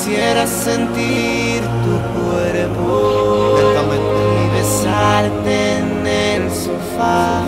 Quisiera sentir tu cuerpo y besarte en el sofá.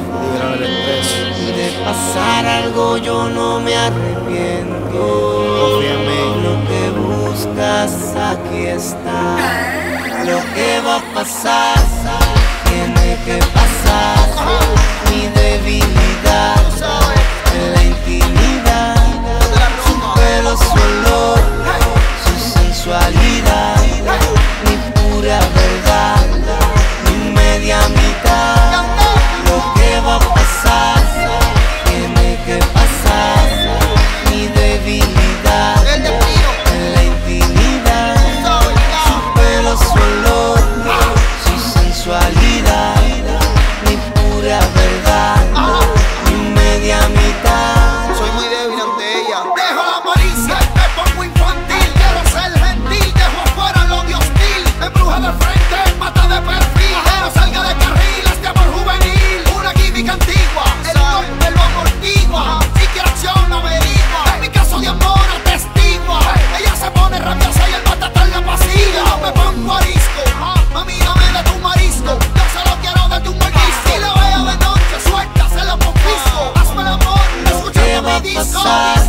De pasar algo yo no me arrepiento. Confía en mí. Lo que buscas aquí está. Lo que va a pasar tiene que pasar. Mi debilidad en la intimidad, su pelo, su olor, su sensualidad, mi pura verdad, mi media mitad. Lo que va a pasar tiene que pasar. Mi debilidad en la intimidad, su pelo, su olor, su sensualidad, mi pura verdad, mi media mitad. Soy muy débil ante ella. Dejo la malicia, me pongo infantil. Quiero ser gentil, dejo afuera el odio hostil. Me embruja de frente, mata de perfil. No salga de carril, este amor juvenil. Una química antigua, el golpe lo amortigua. Si quiere acción, averigua. En mi caso de amor atestigua. Ella se pone rabiosa y el batata en la pasilla. No me pongo arisco, mami, dame de tu marisco. Yo solo quiero de tu marisco. Si lo veo de noche, suelta, se lo confisco. Hazme el amor, escuchando mi disco.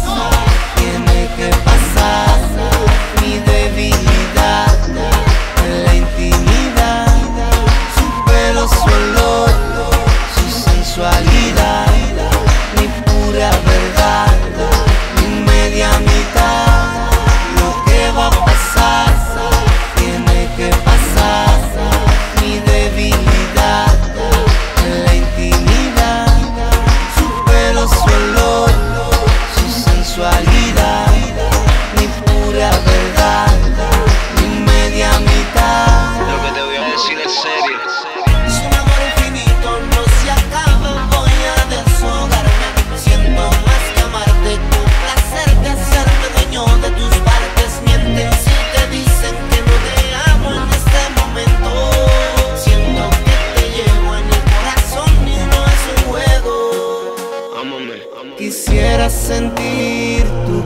Tiene que pasar. Mi debilidad en la intimidad, su pelo, su olor, su sensualidad, mi pura verdad, mi media mitad. Lo que va a pasar tiene que pasar. Mi debilidad en la intimidad, su pelo, su olor, su sensualidad, mi pura verdad, mi media mitad. Lo que te voy a decir es serio. Es un amor infinito, no se acaba, voy a deshogarme. Siento más que amarte, tu placer de hacerme dueño de tus partes. Mienten si te dicen que no te amo en este momento. Siento que te llevo en el corazón y no es un juego. Ámame, ámame. Quisiera sentir tu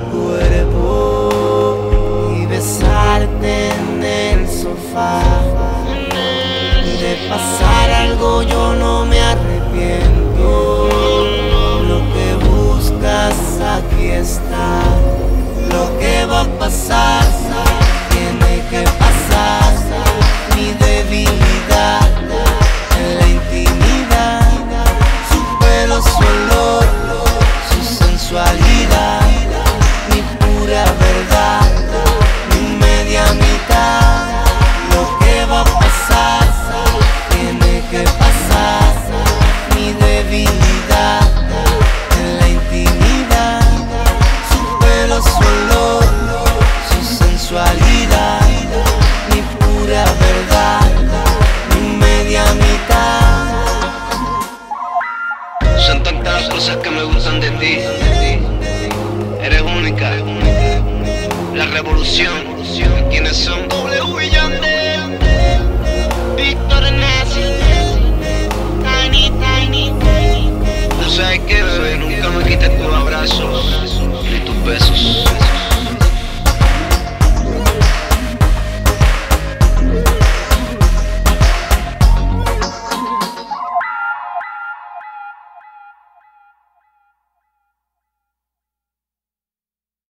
cuerpo y besarte en el sofá. De pasar algo yo no me arrepiento. Lo que buscas aquí está. Lo que va a pasar